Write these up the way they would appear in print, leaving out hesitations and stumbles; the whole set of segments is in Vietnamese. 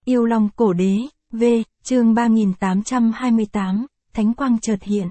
Yêu Long Cổ Đế, V, chương 3828, Thánh Quang chợt hiện.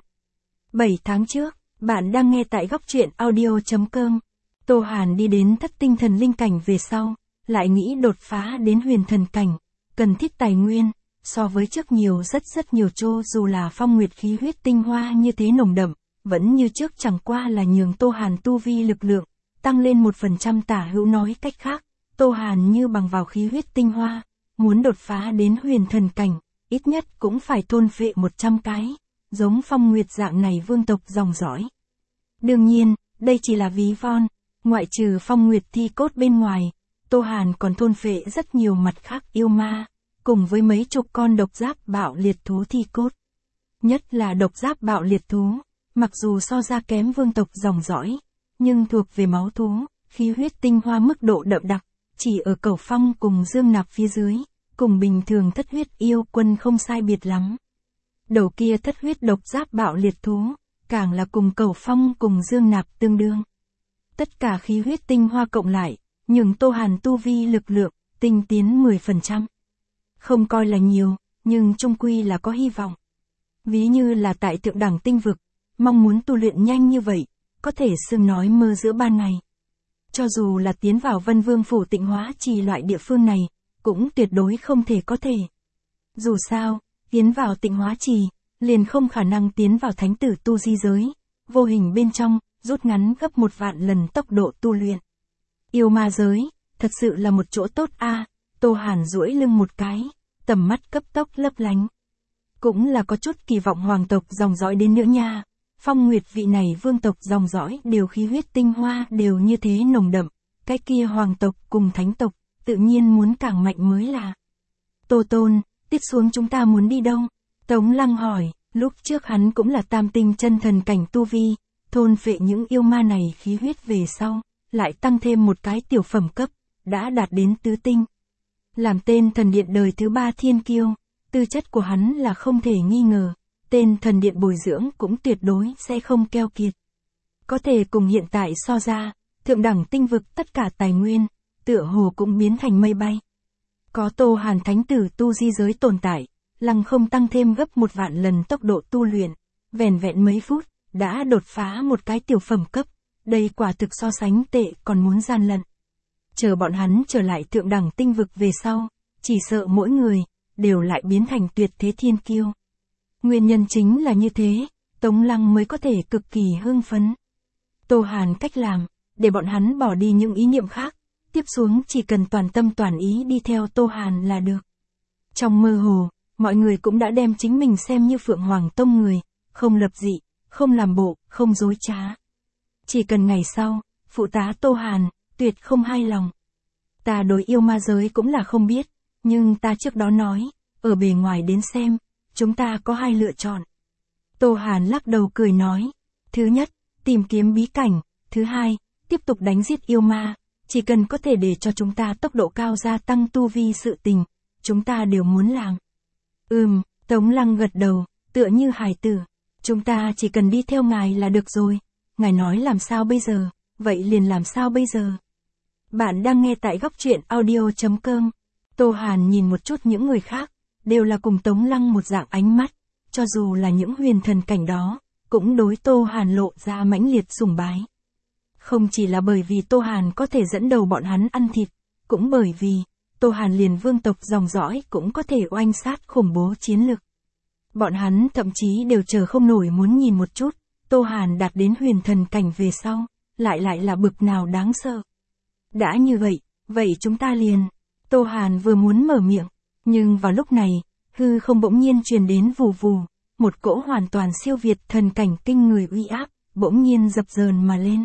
7 tháng trước, bạn đang nghe tại góc truyện audio.com. Tô Hàn đi đến thất tinh thần linh cảnh về sau, lại nghĩ đột phá đến huyền thần cảnh, cần thiết tài nguyên, so với trước nhiều rất nhiều dù là phong nguyệt khí huyết tinh hoa như thế nồng đậm, vẫn như trước chẳng qua là nhường Tô Hàn tu vi lực lượng, tăng lên 1% tả hữu, nói cách khác, Tô Hàn như bằng vào khí huyết tinh hoa, muốn đột phá đến huyền thần cảnh, ít nhất cũng phải thôn phệ 100 cái, giống phong nguyệt dạng này vương tộc dòng dõi. Đương nhiên, đây chỉ là ví von, ngoại trừ phong nguyệt thi cốt bên ngoài, Tô Hàn còn thôn phệ rất nhiều mặt khác yêu ma, cùng với mấy chục con độc giáp bạo liệt thú thi cốt. Nhất là độc giáp bạo liệt thú, mặc dù so ra kém vương tộc dòng dõi, nhưng thuộc về máu thú, khí huyết tinh hoa mức độ đậm đặc, chỉ ở Cẩu Phong cùng Dương Nạp phía dưới, cùng bình thường thất huyết yêu quân không sai biệt lắm. Đầu kia thất huyết độc giáp bạo liệt thú, càng là cùng Cẩu Phong cùng Dương Nạp tương đương. Tất cả khí huyết tinh hoa cộng lại, nhường Tô Hàn tu vi lực lượng, tinh tiến 10%. Không coi là nhiều, nhưng chung quy là có hy vọng. Ví như là tại thượng đẳng tinh vực, mong muốn tu luyện nhanh như vậy, có thể xưng nói mơ giữa ban ngày. Cho dù là tiến vào Vân Vương Phủ Tịnh Hóa Trì loại địa phương này, cũng tuyệt đối không thể có thể. Dù sao, tiến vào Tịnh Hóa Trì, liền không khả năng tiến vào thánh tử tu di giới, vô hình bên trong, rút ngắn gấp 1.000 lần tốc độ tu luyện. Yêu ma giới, thật sự là một chỗ tốt a. Tô Hàn duỗi lưng một cái, tầm mắt cấp tốc lấp lánh. Cũng là có chút kỳ vọng hoàng tộc dòng dõi đến nữa nha. Phong Nguyệt vị này vương tộc dòng dõi đều khí huyết tinh hoa đều như thế nồng đậm, cái kia hoàng tộc cùng thánh tộc, tự nhiên muốn càng mạnh mới là. Tô Tôn, tiếp xuống chúng ta muốn đi đâu? Tống Lăng hỏi, lúc trước hắn cũng là tam tinh chân thần cảnh tu vi, thôn phệ những yêu ma này khí huyết về sau, lại tăng thêm một cái tiểu phẩm cấp, đã đạt đến tứ tinh. Làm tên thần điện đời thứ 3 thiên kiêu, tư chất của hắn là không thể nghi ngờ. Tên thần điện bồi dưỡng cũng tuyệt đối sẽ không keo kiệt. Có thể cùng hiện tại so ra, thượng đẳng tinh vực tất cả tài nguyên, tựa hồ cũng biến thành mây bay. Có Tô Hàn thánh tử tu di giới tồn tại, lăng không tăng thêm gấp 1.000 lần tốc độ tu luyện, vẻn vẹn mấy phút, đã đột phá một cái tiểu phẩm cấp, đây quả thực so sánh tệ còn muốn gian lận. Chờ bọn hắn trở lại thượng đẳng tinh vực về sau, chỉ sợ mỗi người, đều lại biến thành tuyệt thế thiên kiêu. Nguyên nhân chính là như thế, Tống Lăng mới có thể cực kỳ hưng phấn. Tô Hàn cách làm, để bọn hắn bỏ đi những ý niệm khác, tiếp xuống chỉ cần toàn tâm toàn ý đi theo Tô Hàn là được. Trong mơ hồ, mọi người cũng đã đem chính mình xem như Phượng Hoàng Tông người, không lập dị, không làm bộ, không dối trá. Chỉ cần ngày sau, phụ tá Tô Hàn, tuyệt không hài lòng. Ta đối yêu ma giới cũng là không biết, nhưng ta trước đó nói, ở bề ngoài đến xem, chúng ta có 2 lựa chọn. Tô Hàn lắc đầu cười nói, thứ nhất, tìm kiếm bí cảnh, thứ hai, tiếp tục đánh giết yêu ma, chỉ cần có thể để cho chúng ta tốc độ cao gia tăng tu vi sự tình, chúng ta đều muốn làm. Tống Lăng gật đầu, tựa như hài tử, chúng ta chỉ cần đi theo ngài là được rồi, ngài nói làm sao bây giờ, vậy liền làm sao bây giờ. Bạn đang nghe tại góc truyện audio.com. Tô Hàn nhìn một chút những người khác, đều là cùng Tống Lăng một dạng ánh mắt, cho dù là những huyền thần cảnh đó, cũng đối Tô Hàn lộ ra mãnh liệt sùng bái. Không chỉ là bởi vì Tô Hàn có thể dẫn đầu bọn hắn ăn thịt, cũng bởi vì, Tô Hàn liền vương tộc dòng dõi cũng có thể oanh sát khủng bố chiến lực. Bọn hắn thậm chí đều chờ không nổi muốn nhìn một chút, Tô Hàn đạt đến huyền thần cảnh về sau, lại là bực nào đáng sợ. Đã như vậy chúng ta liền. Tô Hàn vừa muốn mở miệng, nhưng vào lúc này, hư không bỗng nhiên truyền đến vù vù, một cỗ hoàn toàn siêu việt thần cảnh kinh người uy áp, bỗng nhiên dập dờn mà lên.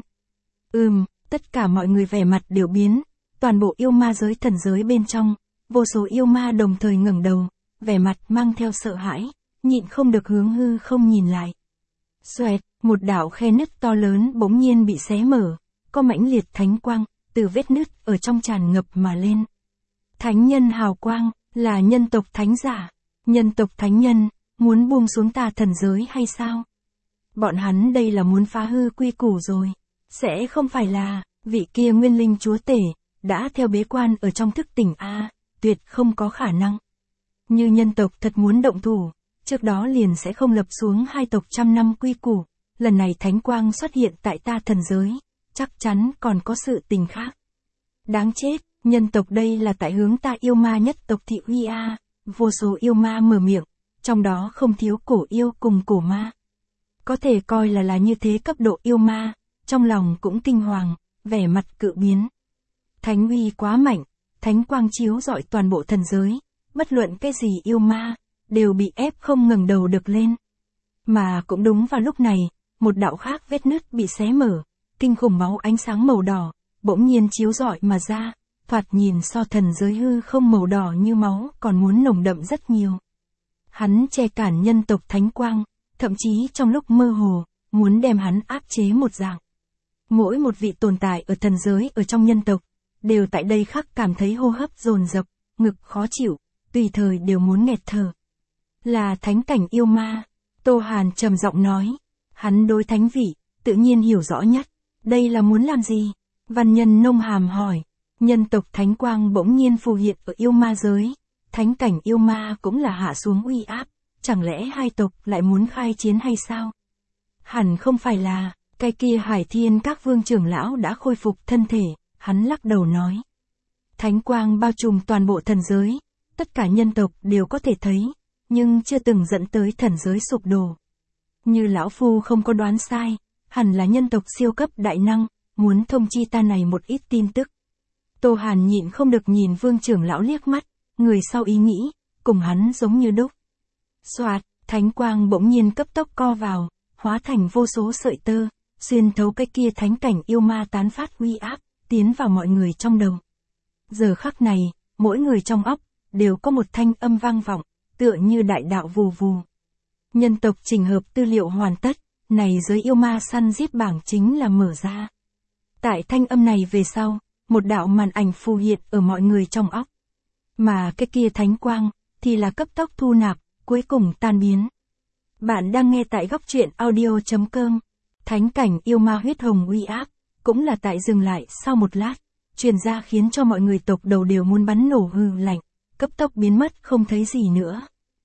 Tất cả mọi người vẻ mặt đều biến, toàn bộ yêu ma giới thần giới bên trong, vô số yêu ma đồng thời ngẩng đầu, vẻ mặt mang theo sợ hãi, nhịn không được hướng hư không nhìn lại. Xoẹt, một đạo khe nứt to lớn bỗng nhiên bị xé mở, có mãnh liệt thánh quang, từ vết nứt ở trong tràn ngập mà lên. Thánh nhân hào quang, là nhân tộc thánh giả, nhân tộc thánh nhân, muốn buông xuống ta thần giới hay sao? Bọn hắn đây là muốn phá hư quy củ rồi, sẽ không phải là, vị kia nguyên linh chúa tể, đã theo bế quan ở trong thức tỉnh a, tuyệt không có khả năng. Như nhân tộc thật muốn động thủ, trước đó liền sẽ không lập xuống hai tộc trăm năm quy củ, lần này thánh quang xuất hiện tại ta thần giới, chắc chắn còn có sự tình khác. Đáng chết, nhân tộc đây là tại hướng ta yêu ma nhất tộc thị uy a, vô số yêu ma mở miệng, trong đó không thiếu cổ yêu cùng cổ ma. Có thể coi là như thế cấp độ yêu ma, trong lòng cũng kinh hoàng, vẻ mặt cự biến. Thánh uy quá mạnh, thánh quang chiếu rọi toàn bộ thần giới, bất luận cái gì yêu ma, đều bị ép không ngẩng đầu được lên. Mà cũng đúng vào lúc này, một đạo khác vết nứt bị xé mở, kinh khủng máu ánh sáng màu đỏ, bỗng nhiên chiếu rọi mà ra, thoạt nhìn so thần giới hư không màu đỏ như máu còn muốn nồng đậm rất nhiều. Hắn che cản nhân tộc thánh quang, thậm chí trong lúc mơ hồ, muốn đem hắn áp chế một dạng. Mỗi một vị tồn tại ở thần giới ở trong nhân tộc, đều tại đây khắc cảm thấy hô hấp dồn dập, ngực khó chịu, tùy thời đều muốn nghẹt thở. Là thánh cảnh yêu ma, Tô Hàn trầm giọng nói, hắn đối thánh vị, tự nhiên hiểu rõ nhất, đây là muốn làm gì? Văn Nhân nông hàm hỏi, nhân tộc thánh quang bỗng nhiên phù hiện ở yêu ma giới, thánh cảnh yêu ma cũng là hạ xuống uy áp, chẳng lẽ hai tộc lại muốn khai chiến hay sao? Hẳn không phải là, cái kia Hải Thiên các vương trưởng lão đã khôi phục thân thể, hắn lắc đầu nói. Thánh quang bao trùm toàn bộ thần giới, tất cả nhân tộc đều có thể thấy, nhưng chưa từng dẫn tới thần giới sụp đổ. Như lão phu không có đoán sai, hẳn là nhân tộc siêu cấp đại năng, muốn thông chi ta này một ít tin tức. Tô Hàn nhịn không được nhìn vương trưởng lão liếc mắt, người sau ý nghĩ, cùng hắn giống như đúc. Soạt, thánh quang bỗng nhiên cấp tốc co vào, hóa thành vô số sợi tơ, xuyên thấu cái kia thánh cảnh yêu ma tán phát uy áp, tiến vào mọi người trong đầu. Giờ khắc này, mỗi người trong óc, đều có một thanh âm vang vọng, tựa như đại đạo vù vù. Nhân tộc chỉnh hợp tư liệu hoàn tất, này giới yêu ma săn giết bảng chính là mở ra. Tại thanh âm này về sau, một đạo màn ảnh phù hiện ở mọi người trong óc. Mà cái kia thánh quang, thì là cấp tốc thu nạp, cuối cùng tan biến. Bạn đang nghe tại góc truyện audio.com. Thánh cảnh yêu ma huyết hồng uy áp, cũng là tại dừng lại sau một lát, truyền ra khiến cho mọi người tộc đầu đều muốn bắn nổ hư lạnh, cấp tốc biến mất không thấy gì nữa.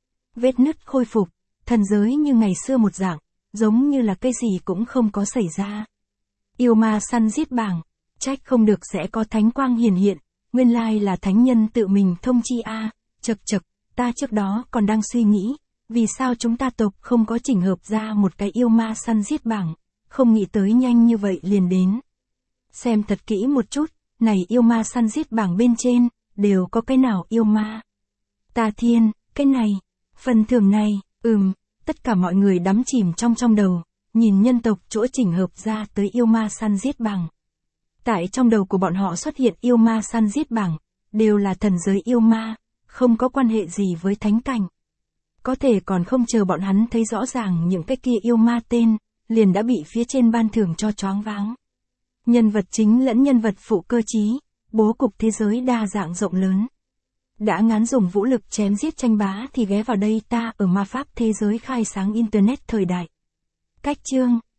Vết nứt khôi phục, thần giới như ngày xưa một dạng, giống như là cái gì cũng không có xảy ra. Yêu ma săn giết bảng, trách không được sẽ có thánh quang hiển hiện, nguyên lai là thánh nhân tự mình thông chi a. Chậc chậc, ta trước đó còn đang suy nghĩ, vì sao chúng ta tộc không có chỉnh hợp ra một cái yêu ma săn giết bảng, không nghĩ tới nhanh như vậy liền đến. Xem thật kỹ một chút, này yêu ma săn giết bảng bên trên, đều có cái nào yêu ma. Ta thiên, cái này, phần thưởng này, tất cả mọi người đắm chìm trong đầu, nhìn nhân tộc chỗ chỉnh hợp ra tới yêu ma săn giết bảng. Tại trong đầu của bọn họ xuất hiện yêu ma săn giết bảng, đều là thần giới yêu ma, không có quan hệ gì với thánh cảnh. Có thể còn không chờ bọn hắn thấy rõ ràng những cái kia yêu ma tên, liền đã bị phía trên ban thưởng cho choáng váng. Nhân vật chính lẫn nhân vật phụ cơ trí, bố cục thế giới đa dạng rộng lớn. Đã ngán dùng vũ lực chém giết tranh bá thì ghé vào đây ta ở ma pháp thế giới khai sáng internet thời đại. Cách chương